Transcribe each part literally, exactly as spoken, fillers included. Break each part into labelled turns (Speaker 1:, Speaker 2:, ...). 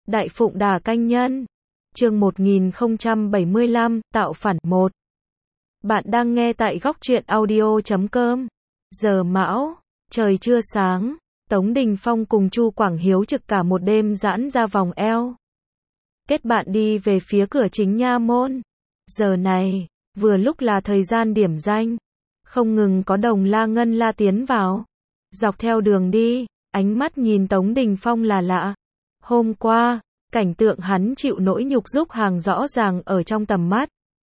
Speaker 1: Đại Phụng Đả Canh Nhân. Chương một nghìn không trăm bảy mươi lăm, Tạo Phản một. Bạn đang nghe tại góc truyện audio chấm com. Giờ mão, trời chưa sáng, Tống Đình Phong cùng Chu Quảng Hiếu trực cả một đêm giãn ra vòng eo. Kết bạn đi về phía cửa chính nha môn. Giờ này, vừa lúc là thời gian điểm danh. Không ngừng có đồng la ngân la tiến vào. Dọc theo đường đi, ánh mắt nhìn Tống Đình Phong là lạ. Hôm qua, cảnh tượng hắn chịu nỗi nhục giúp hàng rõ ràng ở trong tầm mắt.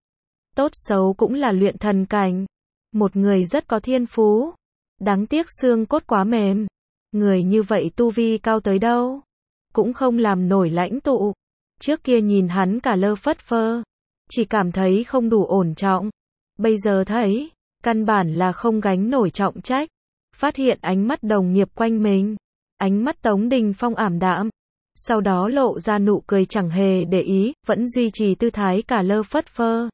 Speaker 1: Tốt xấu cũng là luyện thần cảnh. Một người rất có thiên phú. Đáng tiếc xương cốt quá mềm. Người như vậy tu vi cao tới đâu. Cũng không làm nổi lãnh tụ. Trước kia nhìn hắn cả lơ phất phơ. Chỉ cảm thấy không đủ ổn trọng. Bây giờ thấy, căn bản là không gánh nổi trọng trách. Phát hiện ánh mắt đồng nghiệp quanh mình. Ánh mắt Tống Đình Phong ảm đạm. Sau đó lộ ra nụ cười chẳng hề để ý, vẫn duy trì tư thái cả lơ phất phơ.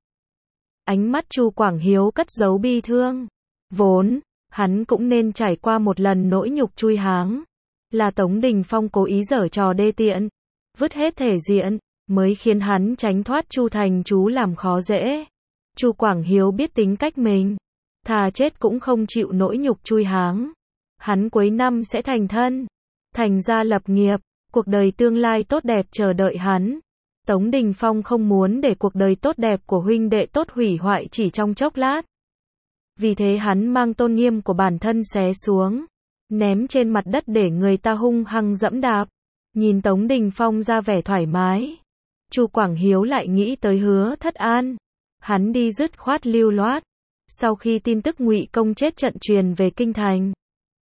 Speaker 1: Ánh mắt Chu Quảng Hiếu cất giấu bi thương. Vốn, hắn cũng nên trải qua một lần nỗi nhục chui háng. Là Tống Đình Phong cố ý giở trò đê tiện. Vứt hết thể diện, mới khiến hắn tránh thoát Chu Thành Chú làm khó dễ. Chu Quảng Hiếu biết tính cách mình. Thà chết cũng không chịu nỗi nhục chui háng. Hắn cuối năm sẽ thành thân. Thành gia lập nghiệp. Cuộc đời tương lai tốt đẹp chờ đợi hắn. Tống Đình Phong không muốn để cuộc đời tốt đẹp của huynh đệ tốt hủy hoại chỉ trong chốc lát. Vì thế hắn mang tôn nghiêm của bản thân xé xuống. Ném trên mặt đất để người ta hung hăng dẫm đạp. Nhìn Tống Đình Phong ra vẻ thoải mái. Chu Quảng Hiếu lại nghĩ tới Hứa Thất An. Hắn đi dứt khoát lưu loát. Sau khi tin tức Ngụy Công chết trận truyền về kinh thành.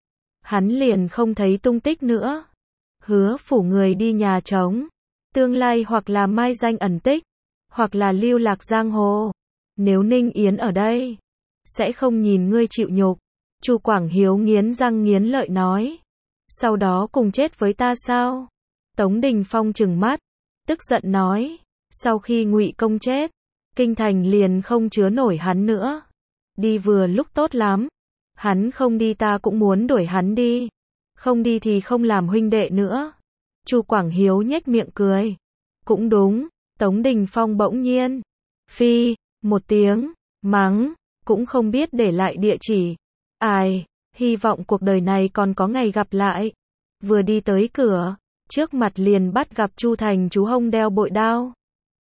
Speaker 1: Hắn liền không thấy tung tích nữa. Hứa phủ người đi nhà trống. Tương lai hoặc là mai danh ẩn tích. Hoặc là lưu lạc giang hồ. Nếu Ninh Yến ở đây. Sẽ không nhìn ngươi chịu nhục. Chu Quảng Hiếu nghiến răng nghiến lợi nói. Sau đó cùng chết với ta sao? Tống Đình Phong trừng mắt. Tức giận nói. Sau khi Ngụy Công chết. Kinh thành liền không chứa nổi hắn nữa. Đi vừa lúc tốt lắm. Hắn không đi ta cũng muốn đuổi hắn đi. Không đi thì không làm huynh đệ nữa. Chu Quảng Hiếu nhếch miệng cười. Cũng đúng, Tống Đình Phong bỗng nhiên. Phi, một tiếng, mắng, cũng không biết để lại địa chỉ. Ai, hy vọng cuộc đời này còn có ngày gặp lại. Vừa đi tới cửa, trước mặt liền bắt gặp Chu Thành Chú hông đeo bội đao.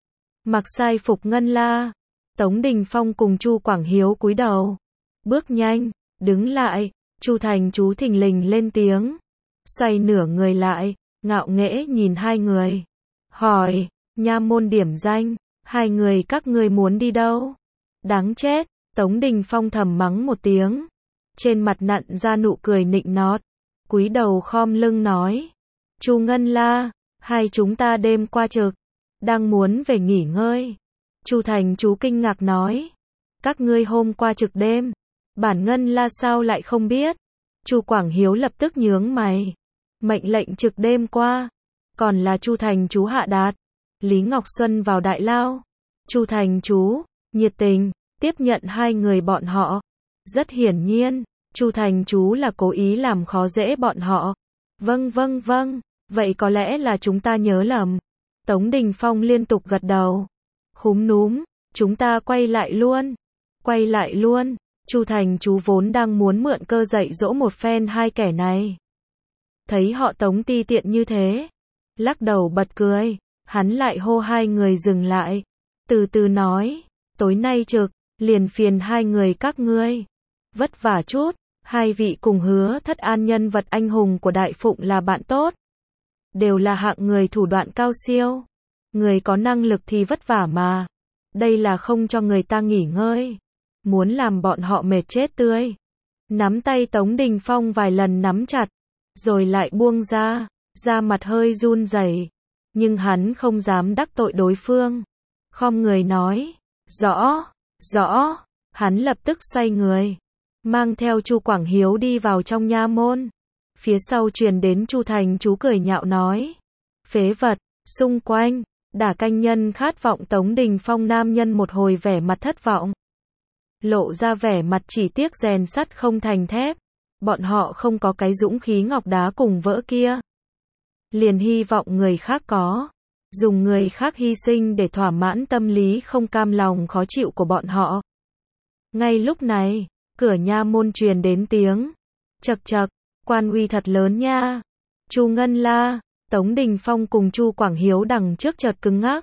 Speaker 1: Mặc sai phục ngân la. Tống Đình Phong cùng Chu Quảng Hiếu cúi đầu. Bước nhanh, đứng lại. Chu Thành Chú thình lình lên tiếng. Xoay nửa người lại, ngạo nghễ nhìn hai người. Hỏi, nha môn điểm danh, hai người các ngươi muốn đi đâu? Đáng chết, Tống Đình Phong thầm mắng một tiếng. Trên mặt nặn ra nụ cười nịnh nót. Cúi đầu khom lưng nói. Chu Ngân La, hai chúng ta đêm qua trực. Đang muốn về nghỉ ngơi. Chu Thành Chú kinh ngạc nói. Các ngươi hôm qua trực đêm. Bản Ngân La sao lại không biết? Chu Quảng Hiếu lập tức nhướng mày. Mệnh lệnh trực đêm qua. Còn là Chu Thành Chú hạ đạt. Lý Ngọc Xuân vào đại lao. Chu Thành Chú, nhiệt tình, tiếp nhận hai người bọn họ. Rất hiển nhiên, Chu Thành Chú là cố ý làm khó dễ bọn họ. Vâng vâng vâng, vậy có lẽ là chúng ta nhớ lầm. Tống Đình Phong liên tục gật đầu. Khúm núm, chúng ta quay lại luôn. Quay lại luôn. Chu Thành Chú vốn đang muốn mượn cơ dạy dỗ một phen hai kẻ này. Thấy họ Tống ti tiện như thế. Lắc đầu bật cười. Hắn lại hô hai người dừng lại. Từ từ nói. Tối nay trực. Liền phiền hai người các ngươi. Vất vả chút. Hai vị cùng Hứa Thất An nhân vật anh hùng của Đại Phụng là bạn tốt. Đều là hạng người thủ đoạn cao siêu. Người có năng lực thì vất vả mà. Đây là không cho người ta nghỉ ngơi. Muốn làm bọn họ mệt chết tươi. Nắm tay Tống Đình Phong vài lần nắm chặt. Rồi lại buông ra. Da mặt hơi run rẩy. Nhưng hắn không dám đắc tội đối phương. Khom người nói. Rõ, rõ. Hắn lập tức xoay người. Mang theo Chu Quảng Hiếu đi vào trong nha môn. Phía sau truyền đến Chu Thành Chú cười nhạo nói. Phế vật, xung quanh. Đả Canh Nhân khát vọng Tống Đình Phong nam nhân một hồi vẻ mặt thất vọng. Lộ ra vẻ mặt chỉ tiếc rèn sắt không thành thép. Bọn họ không có cái dũng khí ngọc đá cùng vỡ kia. Liền hy vọng người khác có. dùng người khác hy sinh để thỏa mãn tâm lý không cam lòng khó chịu của bọn họ. Ngay lúc này, cửa nha môn truyền đến tiếng chậc chậc, quan uy thật lớn nha. Chu Ngân la, Tống Đình Phong cùng Chu Quảng Hiếu đằng trước chợt cứng ngắc.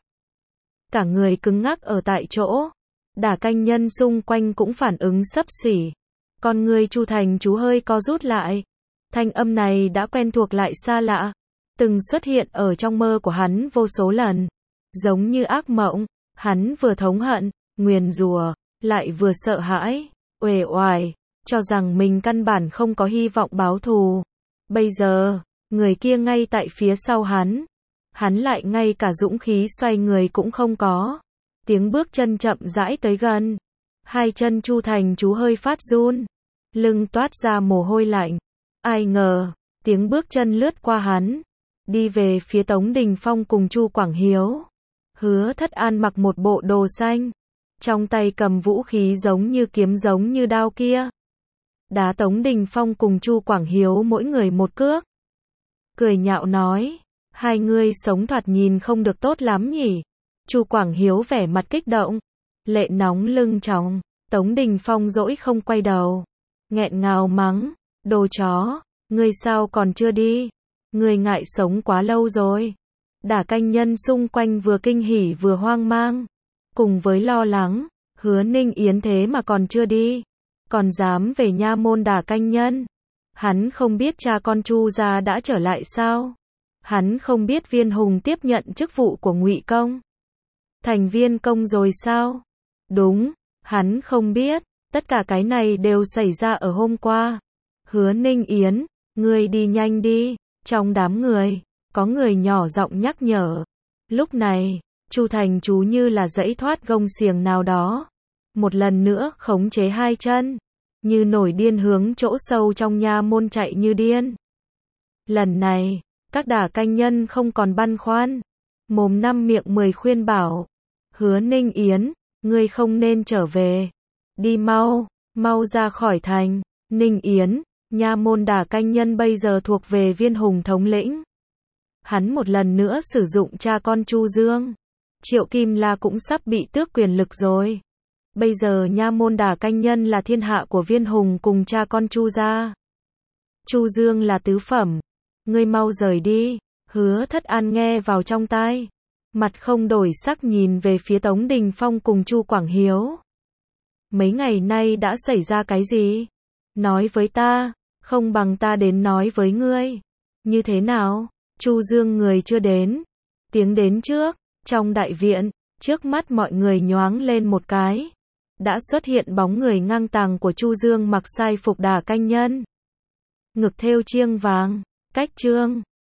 Speaker 1: Cả người cứng ngắc ở tại chỗ. Đả canh nhân xung quanh cũng phản ứng xấp xỉ. Con người Chu Thành Chú hơi co rút lại. Thanh âm này đã quen thuộc lại xa lạ. Từng xuất hiện ở trong mơ của hắn vô số lần. Giống như ác mộng, hắn vừa thống hận, nguyền rủa, lại vừa sợ hãi, uể oải, cho rằng mình căn bản không có hy vọng báo thù. Bây giờ, người kia ngay tại phía sau hắn. Hắn lại ngay cả dũng khí xoay người cũng không có. Tiếng bước chân chậm rãi tới gần. Hai chân Chu Thành Chú hơi phát run. Lưng toát ra mồ hôi lạnh. Ai ngờ, tiếng bước chân lướt qua hắn. Đi về phía Tống Đình Phong cùng Chu Quảng Hiếu. Hứa Thất An mặc một bộ đồ xanh. Trong tay cầm vũ khí giống như kiếm giống như đao kia. Đá Tống Đình Phong cùng Chu Quảng Hiếu mỗi người một cước. Cười nhạo nói. Hai người sống thoạt nhìn không được tốt lắm nhỉ. Chu Quảng Hiếu vẻ mặt kích động. Lệ nóng lưng tròng. Tống Đình Phong dỗi không quay đầu. Nghẹn ngào mắng. Đồ chó. Ngươi sao còn chưa đi? Ngươi ngại sống quá lâu rồi. Đả canh nhân xung quanh vừa kinh hỉ vừa hoang mang. Cùng với lo lắng. Hứa Ninh Yến thế mà còn chưa đi. Còn dám về nha môn đả canh nhân. Hắn không biết cha con Chu gia đã trở lại sao? Hắn không biết Viên Hùng tiếp nhận chức vụ của Ngụy Công. Thành Viên Công rồi sao? Đúng, hắn không biết. Tất cả cái này đều xảy ra ở hôm qua. Hứa Ninh Yến, ngươi đi nhanh đi. Trong đám người, có người nhỏ giọng nhắc nhở. Lúc này, Chu Thành Chú như là giãy thoát gông xiềng nào đó. Một lần nữa khống chế hai chân. Như nổi điên hướng chỗ sâu trong nha môn chạy như điên. Lần này, các đả canh nhân không còn băn khoăn. Mồm năm miệng mười khuyên bảo. Hứa Ninh Yến, ngươi không nên trở về. Đi mau, mau ra khỏi thành. Ninh Yến, nha môn đả canh nhân bây giờ thuộc về Viên Hùng thống lĩnh. Hắn một lần nữa sử dụng cha con Chu Dương. Triệu Kim La cũng sắp bị tước quyền lực rồi. Bây giờ nha môn đả canh nhân là thiên hạ của Viên Hùng cùng cha con Chu gia. Chu Dương là tứ phẩm. Ngươi mau rời đi. Hứa Thất An nghe vào trong tai. Mặt không đổi sắc nhìn về phía Tống Đình Phong cùng Chu Quảng Hiếu. Mấy ngày nay đã xảy ra cái gì? Nói với ta, không bằng ta đến nói với ngươi. Như thế nào? Chu Dương người chưa đến. Tiếng đến trước, trong đại viện, trước mắt mọi người nhoáng lên một cái. Đã xuất hiện bóng người ngang tàng của Chu Dương mặc sai phục đả canh nhân. Ngực thêu chiêng vàng, cách trương.